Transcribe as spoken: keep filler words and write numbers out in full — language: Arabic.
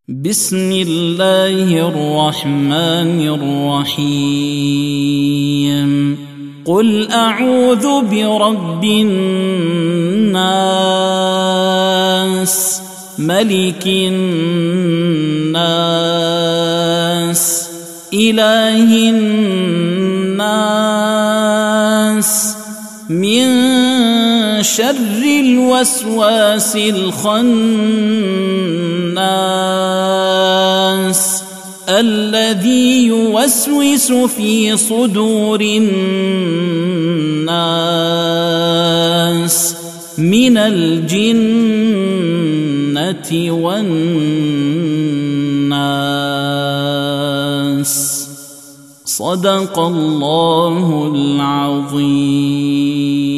بسم الله الرحمن الرحيم قل أعوذ برب الناس ملك الناس إله الناس من شر الوسواس الخناس الذي يوسوس في صدور الناس من الجنة والناس. صدق الله العظيم.